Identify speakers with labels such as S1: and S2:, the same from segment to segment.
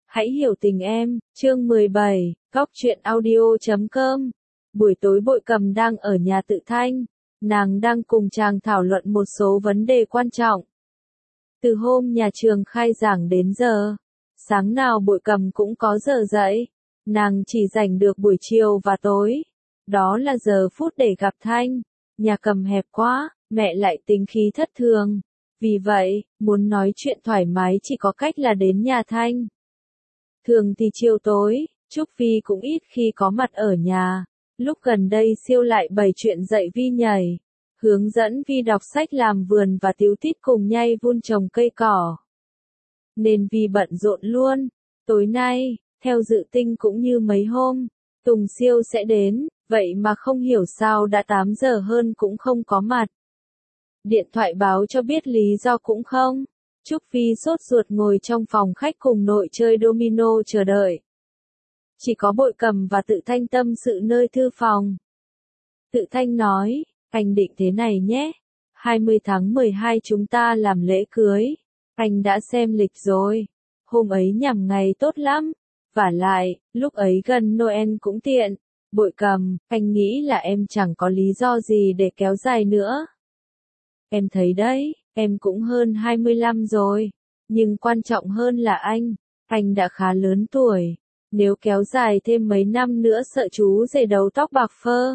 S1: Hãy hiểu tình em, chương 17, Góc truyện audio.com. Buổi tối Bội Cầm đang ở nhà Tự Thanh, nàng đang cùng chàng thảo luận một số vấn đề quan trọng. Từ hôm nhà trường khai giảng đến giờ, sáng nào Bội Cầm cũng có giờ dậy, nàng chỉ rảnh được buổi chiều và tối. Đó là giờ phút để gặp Thanh, nhà Cầm hẹp quá, mẹ lại tính khí thất thường. Vì vậy, muốn nói chuyện thoải mái chỉ có cách là đến nhà Thanh. Thường thì chiều tối, Trúc Vi cũng ít khi có mặt ở nhà. Lúc gần đây Siêu lại bày chuyện dạy Vi nhảy, hướng dẫn Vi đọc sách làm vườn và tíu tít cùng nhai vun trồng cây cỏ. Nên Vi bận rộn luôn. Tối nay, theo dự tinh cũng như mấy hôm, Tùng Siêu sẽ đến, vậy mà không hiểu sao đã 8 giờ hơn cũng không có mặt. Điện thoại báo cho biết lý do cũng không. Trúc Vi sốt ruột ngồi trong phòng khách cùng nội chơi domino chờ đợi. Chỉ có Bội Cầm và Tự Thanh tâm sự nơi thư phòng. Tự Thanh nói, anh định thế này nhé, 20 tháng 12 chúng ta làm lễ cưới. Anh đã xem lịch rồi, hôm ấy nhằm ngày tốt lắm. Vả lại, lúc ấy gần Noel cũng tiện. Bội Cầm, anh nghĩ là em chẳng có lý do gì để kéo dài nữa. Em thấy đấy, em cũng hơn 25 rồi, nhưng quan trọng hơn là anh đã khá lớn tuổi, nếu kéo dài thêm mấy năm nữa sợ chú rể đầu tóc bạc phơ.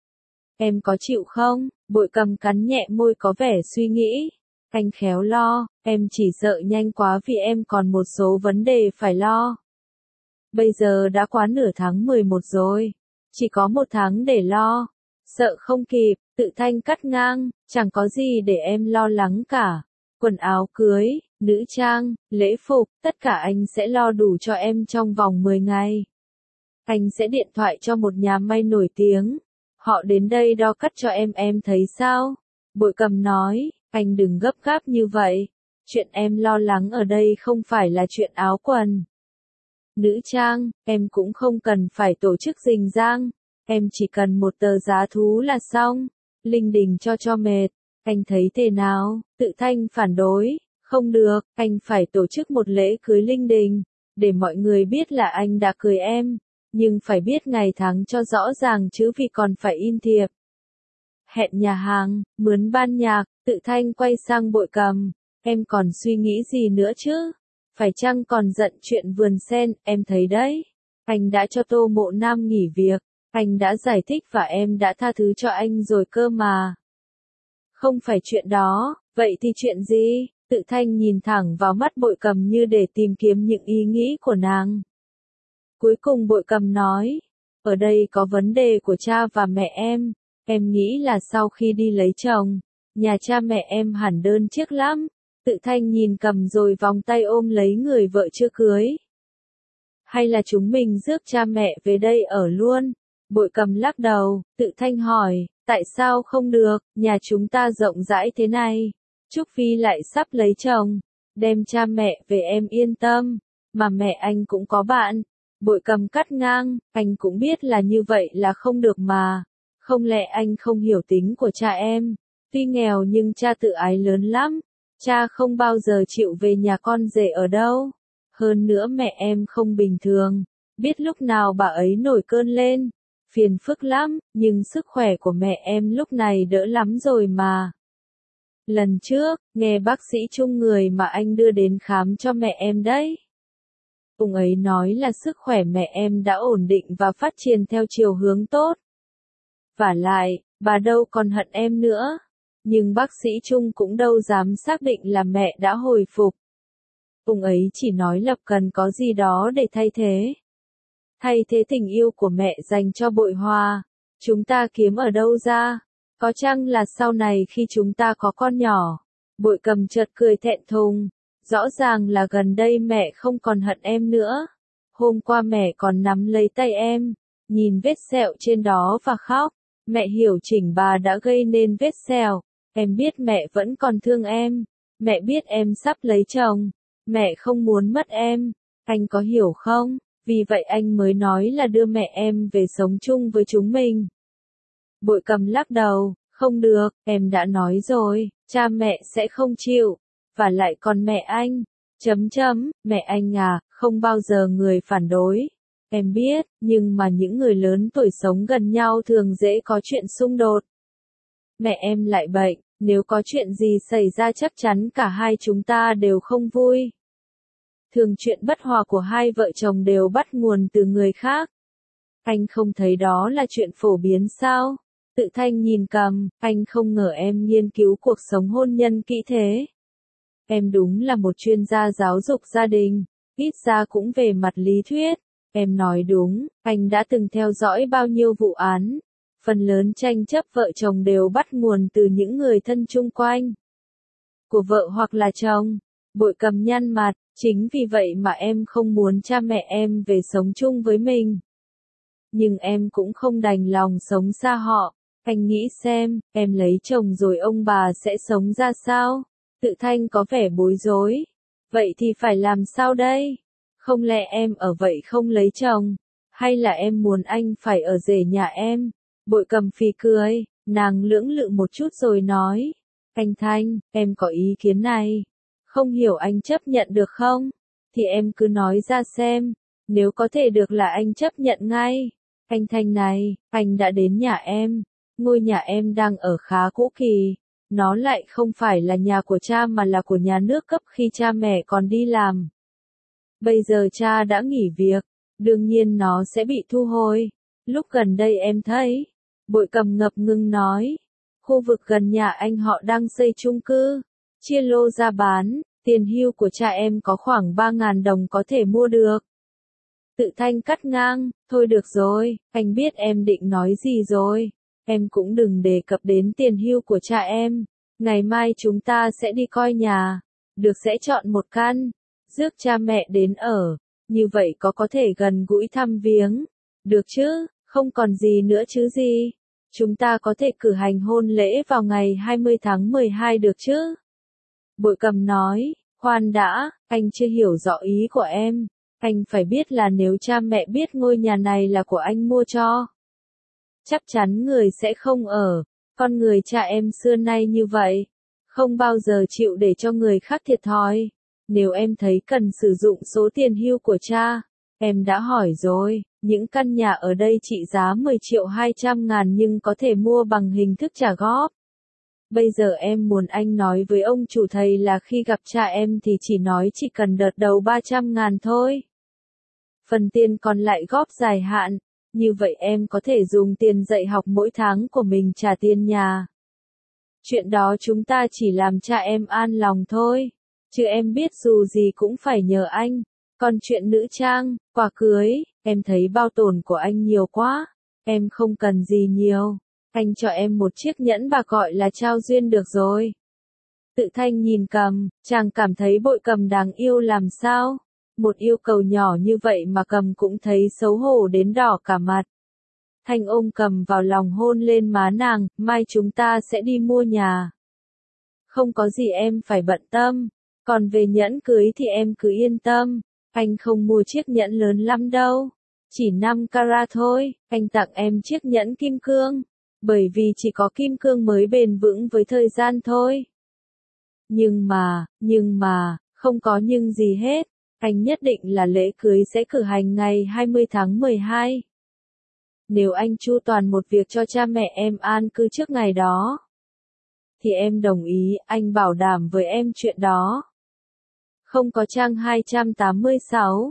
S1: Em có chịu không? Bội Cầm cắn nhẹ môi có vẻ suy nghĩ. Anh khéo lo, em chỉ sợ nhanh quá vì em còn một số vấn đề phải lo. Bây giờ đã quá nửa tháng 11 rồi, chỉ có 1 tháng để lo. Sợ không kịp, Tự Thanh cắt ngang, chẳng có gì để em lo lắng cả. Quần áo cưới, nữ trang, lễ phục, tất cả anh sẽ lo đủ cho em trong vòng 10 ngày. Anh sẽ điện thoại cho một nhà may nổi tiếng. Họ đến đây đo cắt cho em thấy sao? Bội Cầm nói, anh đừng gấp gáp như vậy. Chuyện em lo lắng ở đây không phải là chuyện áo quần. Nữ trang, em cũng không cần phải tổ chức rình rang. Em chỉ cần một tờ giá thú là xong. Linh đình cho mệt. Anh thấy thế nào? Tự Thanh phản đối. Không được, anh phải tổ chức một lễ cưới linh đình. Để mọi người biết là anh đã cưới em. Nhưng phải biết ngày tháng cho rõ ràng chứ vì còn phải in thiệp. Hẹn nhà hàng, mướn ban nhạc. Tự Thanh quay sang Bội Cầm. Em còn suy nghĩ gì nữa chứ? Phải chăng còn giận chuyện vườn sen, em thấy đấy. Anh đã cho Tô Mộ Nam nghỉ việc. Anh đã giải thích và em đã tha thứ cho anh rồi cơ mà. Không phải chuyện đó, vậy thì chuyện gì? Tự Thanh nhìn thẳng vào mắt Bội Cầm như để tìm kiếm những ý nghĩ của nàng. Cuối cùng Bội Cầm nói, ở đây có vấn đề của cha và mẹ em nghĩ là sau khi đi lấy chồng, nhà cha mẹ em hẳn đơn chiếc lắm. Tự Thanh nhìn Cầm rồi vòng tay ôm lấy người vợ chưa cưới. Hay là chúng mình rước cha mẹ về đây ở luôn? Bội Cầm lắc đầu. Tự Thanh hỏi, tại sao không được, nhà chúng ta rộng rãi thế này. Trúc Vi lại sắp lấy chồng, đem cha mẹ về em yên tâm, mà mẹ anh cũng có bạn. Bội Cầm cắt ngang, anh cũng biết là như vậy là không được mà. Không lẽ anh không hiểu tính của cha em? Tuy nghèo nhưng cha tự ái lớn lắm. Cha không bao giờ chịu về nhà con rể ở đâu. Hơn nữa mẹ em không bình thường, biết lúc nào bà ấy nổi cơn lên. Phiền phức lắm, nhưng sức khỏe của mẹ em lúc này đỡ lắm rồi mà. Lần trước, nghe bác sĩ Trung người mà anh đưa đến khám cho mẹ em đấy. Ông ấy nói là sức khỏe mẹ em đã ổn định và phát triển theo chiều hướng tốt. Vả lại, bà đâu còn hận em nữa. Nhưng bác sĩ Trung cũng đâu dám xác định là mẹ đã hồi phục. Ông ấy chỉ nói Lập cần có gì đó để thay thế. Thay thế tình yêu của mẹ dành cho Bội Hòa. Chúng ta kiếm ở đâu ra? Có chăng là sau này khi chúng ta có con nhỏ? Bội Cầm chợt cười thẹn thùng. Rõ ràng là gần đây mẹ không còn hận em nữa. Hôm qua mẹ còn nắm lấy tay em, nhìn vết sẹo trên đó và khóc. Mẹ hiểu chỉnh bà đã gây nên vết sẹo. Em biết mẹ vẫn còn thương em. Mẹ biết em sắp lấy chồng. Mẹ không muốn mất em. Anh có hiểu không? Vì vậy anh mới nói là đưa mẹ em về sống chung với chúng mình. Bội Cầm lắc đầu, không được, em đã nói rồi, cha mẹ sẽ không chịu. Và lại còn mẹ anh, Mẹ anh à, không bao giờ người phản đối. Em biết, nhưng mà những người lớn tuổi sống gần nhau thường dễ có chuyện xung đột. Mẹ em lại bệnh, nếu có chuyện gì xảy ra chắc chắn cả hai chúng ta đều không vui. Thường chuyện bất hòa của hai vợ chồng đều bắt nguồn từ người khác. Anh không thấy đó là chuyện phổ biến sao? Tự Thanh nhìn Cầm, anh không ngờ em nghiên cứu cuộc sống hôn nhân kỹ thế. Em đúng là một chuyên gia giáo dục gia đình, ít ra cũng về mặt lý thuyết. Em nói đúng, anh đã từng theo dõi bao nhiêu vụ án. Phần lớn tranh chấp vợ chồng đều bắt nguồn từ những người thân chung quanh. Của vợ hoặc là chồng. Bội Cầm nhăn mặt, chính vì vậy mà em không muốn cha mẹ em về sống chung với mình. Nhưng em cũng không đành lòng sống xa họ. Anh nghĩ xem, em lấy chồng rồi ông bà sẽ sống ra sao? Tự Thanh có vẻ bối rối. Vậy thì phải làm sao đây? Không lẽ em ở vậy không lấy chồng? Hay là em muốn anh phải ở rể nhà em? Bội Cầm phì cười, nàng lưỡng lự một chút rồi nói. Anh Thanh, em có ý kiến này. Không hiểu anh chấp nhận được không? Thì em cứ nói ra xem. Nếu có thể được là anh chấp nhận ngay. Anh Thanh này, anh đã đến nhà em. Ngôi nhà em đang ở khá cũ kỳ. Nó lại không phải là nhà của cha mà là của nhà nước cấp khi cha mẹ còn đi làm. Bây giờ cha đã nghỉ việc, đương nhiên nó sẽ bị thu hồi. Lúc gần đây em thấy, Bội Cầm ngập ngừng nói, khu vực gần nhà anh họ đang xây chung cư, chia lô ra bán, tiền hưu của cha em có khoảng 3.000 đồng có thể mua được. Tự Thanh cắt ngang, thôi được rồi, anh biết em định nói gì rồi. Em cũng đừng đề cập đến tiền hưu của cha em. Ngày mai chúng ta sẽ đi coi nhà. Được sẽ chọn một căn. Rước cha mẹ đến ở. Như vậy có thể gần gũi thăm viếng. Được chứ, không còn gì nữa chứ gì. Chúng ta có thể cử hành hôn lễ vào ngày 20 tháng 12 được chứ? Bội Cầm nói, khoan đã, anh chưa hiểu rõ ý của em. Anh phải biết là nếu cha mẹ biết ngôi nhà này là của anh mua cho. Chắc chắn người sẽ không ở. Con người cha em xưa nay như vậy. Không bao giờ chịu để cho người khác thiệt thòi. Nếu em thấy cần sử dụng số tiền hưu của cha, em đã hỏi rồi, những căn nhà ở đây trị giá 10.200.000 nhưng có thể mua bằng hình thức trả góp. Bây giờ em muốn anh nói với ông chủ thầy là khi gặp cha em thì chỉ nói chỉ cần đợt đầu 300.000 thôi. Phần tiền còn lại góp dài hạn. Như vậy em có thể dùng tiền dạy học mỗi tháng của mình trả tiền nhà. Chuyện đó chúng ta chỉ làm cha em an lòng thôi. Chứ em biết dù gì cũng phải nhờ anh. Còn chuyện nữ trang, quà cưới, em thấy bao tổn của anh nhiều quá. Em không cần gì nhiều. Anh cho em một chiếc nhẫn bạc gọi là trao duyên được rồi. Tự Thanh nhìn Cầm, chàng cảm thấy Bội Cầm đáng yêu làm sao. Một yêu cầu nhỏ như vậy mà Cầm cũng thấy xấu hổ đến đỏ cả mặt. Thanh ôm Cầm vào lòng hôn lên má nàng, mai chúng ta sẽ đi mua nhà. Không có gì em phải bận tâm, còn về nhẫn cưới thì em cứ yên tâm, anh không mua chiếc nhẫn lớn lắm đâu. Chỉ 5 carat thôi, anh tặng em chiếc nhẫn kim cương, bởi vì chỉ có kim cương mới bền vững với thời gian thôi. Nhưng mà, không có nhưng gì hết. Anh nhất định là lễ cưới sẽ cử hành ngày 20 tháng 12. Nếu anh chu toàn một việc cho cha mẹ em an cư trước ngày đó, thì em đồng ý, anh bảo đảm với em chuyện đó. Không có trang 286,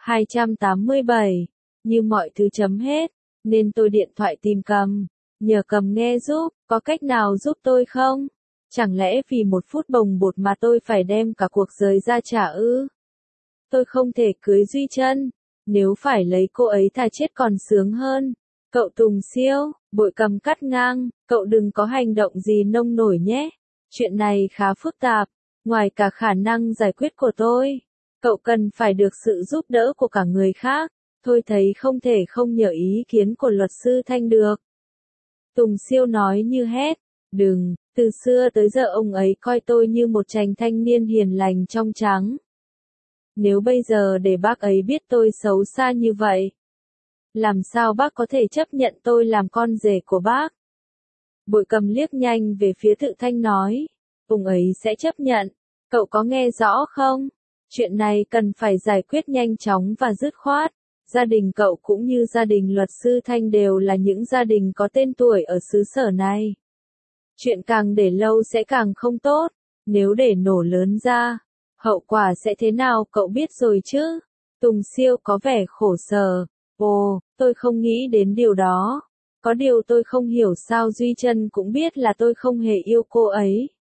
S1: 287, như mọi thứ chấm hết, nên tôi điện thoại tìm Cầm, nhờ Cầm nghe giúp, có cách nào giúp tôi không? Chẳng lẽ vì một phút bồng bột mà tôi phải đem cả cuộc đời ra trả ư? Tôi không thể cưới Duy Trân, nếu phải lấy cô ấy thà chết còn sướng hơn. Cậu Tùng Siêu, Bội Cầm cắt ngang, cậu đừng có hành động gì nông nổi nhé. Chuyện này khá phức tạp, ngoài cả khả năng giải quyết của tôi. Cậu cần phải được sự giúp đỡ của cả người khác. Tôi thấy không thể không nhờ ý kiến của luật sư Thanh được. Tùng Siêu nói như hét, đừng, từ xưa tới giờ ông ấy coi tôi như một chàng thanh niên hiền lành trong trắng. Nếu bây giờ để bác ấy biết tôi xấu xa như vậy, làm sao bác có thể chấp nhận tôi làm con rể của bác? Bội Cầm liếc nhanh về phía Tự Thanh nói, ông ấy sẽ chấp nhận, cậu có nghe rõ không? Chuyện này cần phải giải quyết nhanh chóng và dứt khoát. Gia đình cậu cũng như gia đình luật sư Thanh đều là những gia đình có tên tuổi ở xứ sở này. Chuyện càng để lâu sẽ càng không tốt. Nếu để nổ lớn ra, hậu quả sẽ thế nào cậu biết rồi chứ? Tùng Siêu có vẻ khổ sở. Ồ, tôi không nghĩ đến điều đó. Có điều tôi không hiểu sao Duy Trân cũng biết là tôi không hề yêu cô ấy.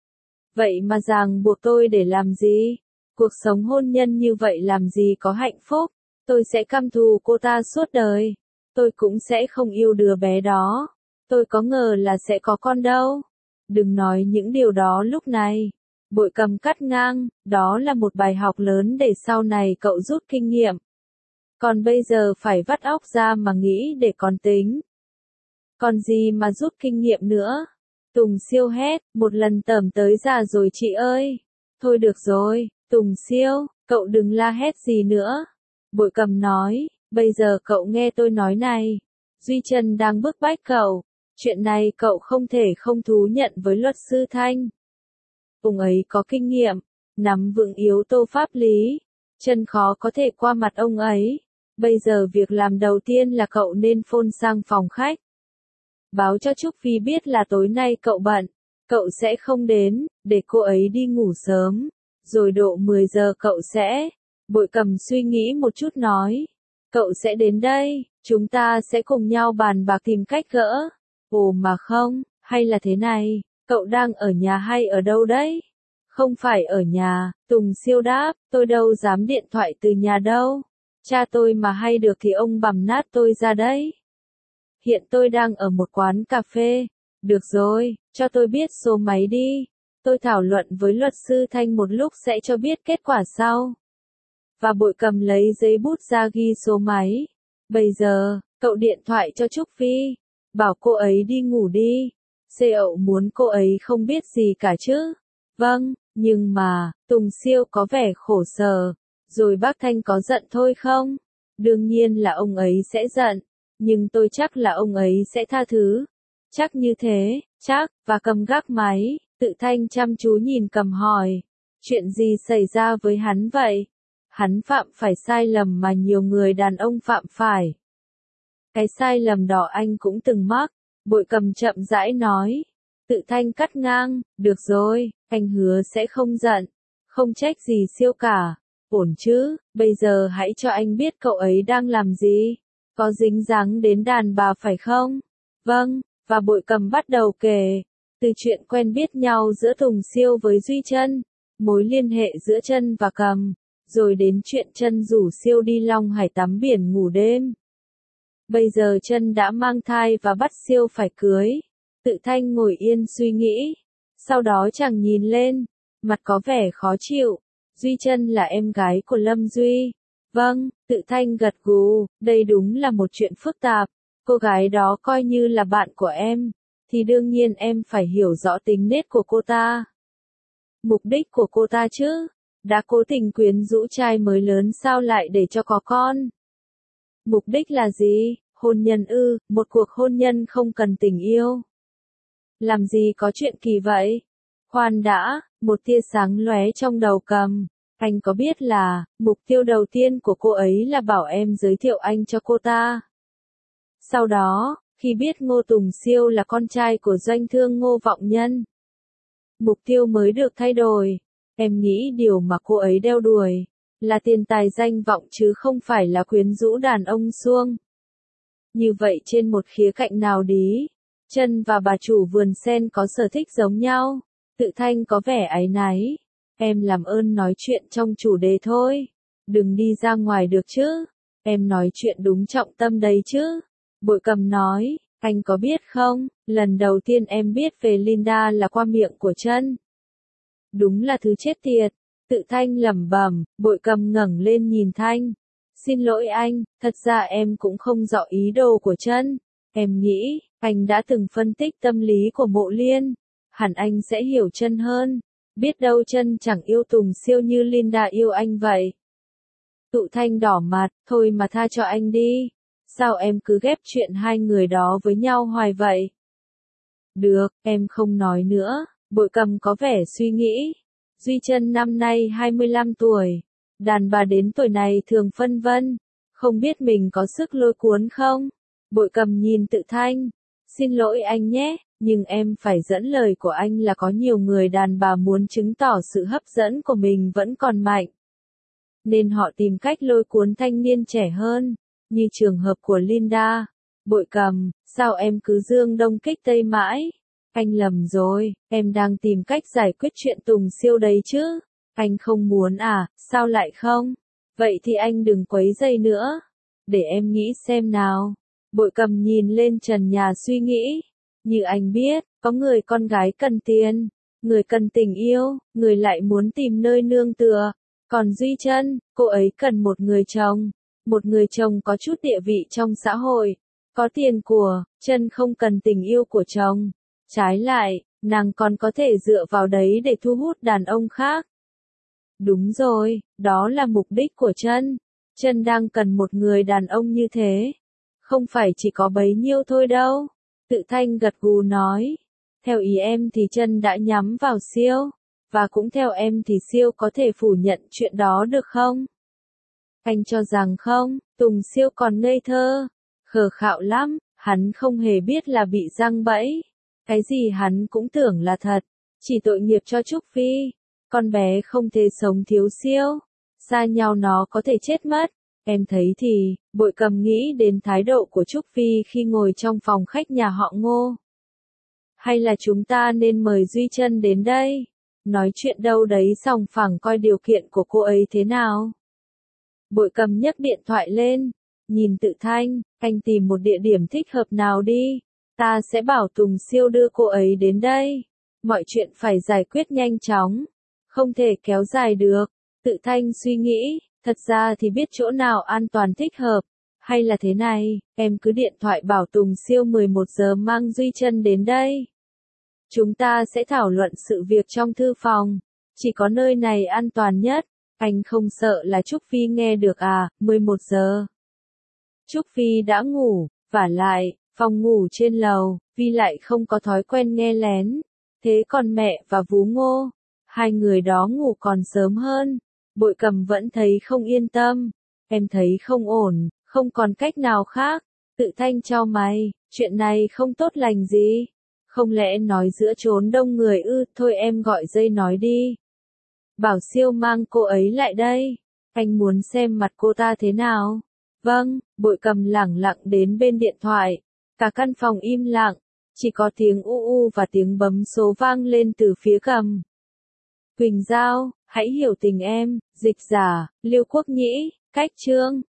S1: Vậy mà ràng buộc tôi để làm gì? Cuộc sống hôn nhân như vậy làm gì có hạnh phúc? Tôi sẽ căm thù cô ta suốt đời. Tôi cũng sẽ không yêu đứa bé đó. Tôi có ngờ là sẽ có con đâu. Đừng nói những điều đó lúc này. Bội Cầm cắt ngang, đó là một bài học lớn để sau này cậu rút kinh nghiệm. Còn bây giờ phải vắt óc ra mà nghĩ để còn tính. Còn gì mà rút kinh nghiệm nữa? Tùng Siêu hét, một lần tởm tới già rồi chị ơi. Thôi được rồi, Tùng Siêu, cậu đừng la hét gì nữa. Bội Cầm nói, bây giờ cậu nghe tôi nói này. Duy Trân đang bức bách cậu. Chuyện này cậu không thể không thú nhận với luật sư Thanh. Ông ấy có kinh nghiệm, nắm vững yếu tố pháp lý. Trân khó có thể qua mặt ông ấy. Bây giờ việc làm đầu tiên là cậu nên phone sang phòng khách. Báo cho Trúc Phi biết là tối nay cậu bận. Cậu sẽ không đến, để cô ấy đi ngủ sớm. Rồi độ 10 giờ cậu sẽ. Bội Cầm suy nghĩ một chút nói. Cậu sẽ đến đây, chúng ta sẽ cùng nhau bàn bạc tìm cách gỡ. Ồ mà không, hay là thế này, cậu đang ở nhà hay ở đâu đấy? Không phải ở nhà, Tùng Siêu đáp, tôi đâu dám điện thoại từ nhà đâu. Cha tôi mà hay được thì ông bằm nát tôi ra đấy. Hiện tôi đang ở một quán cà phê. Được rồi, cho tôi biết số máy đi. Tôi thảo luận với luật sư Thanh một lúc sẽ cho biết kết quả sau. Và Bội Cầm lấy giấy bút ra ghi số máy. Bây giờ, cậu điện thoại cho Trúc Phi. Bảo cô ấy đi ngủ đi. Cậu muốn cô ấy không biết gì cả chứ? Vâng, nhưng mà, Tùng Siêu có vẻ khổ sở. Rồi bác Thanh có giận thôi không? Đương nhiên là ông ấy sẽ giận. Nhưng tôi chắc là ông ấy sẽ tha thứ. Chắc như thế, chắc, và Cầm gác máy, Tự Thanh chăm chú nhìn Cầm hỏi. Chuyện gì xảy ra với hắn vậy? Hắn phạm phải sai lầm mà nhiều người đàn ông phạm phải. Cái sai lầm đó anh cũng từng mắc. Bội Cầm chậm rãi nói. Tự Thanh cắt ngang, được rồi, anh hứa sẽ không giận. Không trách gì Siêu cả. Ổn chứ, bây giờ hãy cho anh biết cậu ấy đang làm gì. Có dính dáng đến đàn bà phải không? Vâng, và Bội Cầm bắt đầu kể. Từ chuyện quen biết nhau giữa Tùng Siêu với Duy Trân, mối liên hệ giữa Trân và Cầm, rồi đến chuyện Trân rủ Siêu đi Long Hải tắm biển ngủ đêm. Bây giờ Trân đã mang thai và bắt Siêu phải cưới. Tự Thanh ngồi yên suy nghĩ. Sau đó chàng nhìn lên, mặt có vẻ khó chịu. Duy Trân là em gái của Lâm Duy. Vâng, Tự Thanh gật gù, đây đúng là một chuyện phức tạp. Cô gái đó coi như là bạn của em, thì đương nhiên em phải hiểu rõ tính nết của cô ta. Mục đích của cô ta chứ, đã cố tình quyến rũ trai mới lớn sao lại để cho có con. Mục đích là gì? Hôn nhân ư? Một cuộc hôn nhân không cần tình yêu. Làm gì có chuyện kỳ vậy? Khoan đã, một tia sáng lóe trong đầu Cầm. Anh có biết là, mục tiêu đầu tiên của cô ấy là bảo em giới thiệu anh cho cô ta. Sau đó, khi biết Ngô Tùng Siêu là con trai của doanh thương Ngô Vọng Nhân, mục tiêu mới được thay đổi. Em nghĩ điều mà cô ấy đeo đuổi là tiền tài danh vọng chứ không phải là quyến rũ đàn ông suông. Như vậy trên một khía cạnh nào đi, Trân và bà chủ vườn sen có sở thích giống nhau. Tự Thanh có vẻ áy náy. Em làm ơn nói chuyện trong chủ đề thôi. Đừng đi ra ngoài được chứ. Em nói chuyện đúng trọng tâm đấy chứ. Bội Cầm nói, anh có biết không, lần đầu tiên em biết về Linda là qua miệng của Trân. Đúng là thứ chết tiệt. Tự Thanh lẩm bẩm. Bội Cầm ngẩng lên nhìn Thanh. Xin lỗi anh, thật ra em cũng không rõ ý đồ của Trân. Em nghĩ, anh đã từng phân tích tâm lý của Mộ Liên. Hẳn anh sẽ hiểu Trân hơn. Biết đâu Trân chẳng yêu Tùng Siêu như Linda yêu anh vậy. Tự Thanh đỏ mặt, thôi mà tha cho anh đi. Sao em cứ ghép chuyện hai người đó với nhau hoài vậy? Được, em không nói nữa. Bội Cầm có vẻ suy nghĩ. Duy Trân năm nay 25 tuổi. Đàn bà đến tuổi này thường phân vân. Không biết mình có sức lôi cuốn không? Bội Cầm nhìn Tự Thanh. Xin lỗi anh nhé, nhưng em phải dẫn lời của anh là có nhiều người đàn bà muốn chứng tỏ sự hấp dẫn của mình vẫn còn mạnh. Nên họ tìm cách lôi cuốn thanh niên trẻ hơn, như trường hợp của Linda. Bội Cầm, sao em cứ dương đông kích tây mãi? Anh lầm rồi, em đang tìm cách giải quyết chuyện Tùng Siêu đấy chứ. Anh không muốn à, sao lại không? Vậy thì anh đừng quấy rầy nữa. Để em nghĩ xem nào. Bội Cầm nhìn lên trần nhà suy nghĩ. Như anh biết, có người con gái cần tiền, người cần tình yêu, người lại muốn tìm nơi nương tựa. Còn Duy Trân, cô ấy cần một người chồng có chút địa vị trong xã hội, có tiền của. Trân không cần tình yêu của chồng. Trái lại, nàng còn có thể dựa vào đấy để thu hút đàn ông khác. Đúng rồi, đó là mục đích của Trân. Trân đang cần một người đàn ông như thế. Không phải chỉ có bấy nhiêu thôi đâu. Tự Thanh gật gù nói. Theo ý em thì Trân đã nhắm vào Siêu. Và cũng theo em thì Siêu có thể phủ nhận chuyện đó được không? Anh cho rằng không, Tùng Siêu còn ngây thơ, khờ khạo lắm, hắn không hề biết là bị giăng bẫy. Cái gì hắn cũng tưởng là thật, chỉ tội nghiệp cho Trúc Phi. Con bé không thể sống thiếu Siêu, xa nhau nó có thể chết mất. Em thấy thì, Bội Cầm nghĩ đến thái độ của Trúc Phi khi ngồi trong phòng khách nhà họ Ngô. Hay là chúng ta nên mời Duy Trân đến đây, nói chuyện đâu đấy sòng phẳng coi điều kiện của cô ấy thế nào. Bội Cầm nhấc điện thoại lên, nhìn Tự Thanh, anh tìm một địa điểm thích hợp nào đi, ta sẽ bảo Tùng Siêu đưa cô ấy đến đây. Mọi chuyện phải giải quyết nhanh chóng, không thể kéo dài được. Tự Thanh suy nghĩ, thật ra thì biết chỗ nào an toàn thích hợp, hay là thế này, em cứ điện thoại bảo Tùng Siêu 11 giờ mang Duy Trân đến đây. Chúng ta sẽ thảo luận sự việc trong thư phòng, chỉ có nơi này an toàn nhất. Anh không sợ là Trúc Phi nghe được à? 11 giờ. Trúc Phi đã ngủ, vả lại, phòng ngủ trên lầu, Vi lại không có thói quen nghe lén. Thế còn mẹ và Vú Ngô, hai người đó ngủ còn sớm hơn. Bội Cầm vẫn thấy không yên tâm. Em thấy không ổn, không còn cách nào khác. Tự Thanh chau mày, chuyện này không tốt lành gì. Không lẽ nói giữa chốn đông người ư? Thôi em gọi dây nói đi. Bảo Siêu mang cô ấy lại đây. Anh muốn xem mặt cô ta thế nào. Vâng, Bội Cầm lẳng lặng đến bên điện thoại. Cả căn phòng im lặng. Chỉ có tiếng u u và tiếng bấm số vang lên từ phía cầm. Quỳnh Giao, hãy hiểu tình em. Dịch giả, Liêu Quốc Nhĩ, cách chương.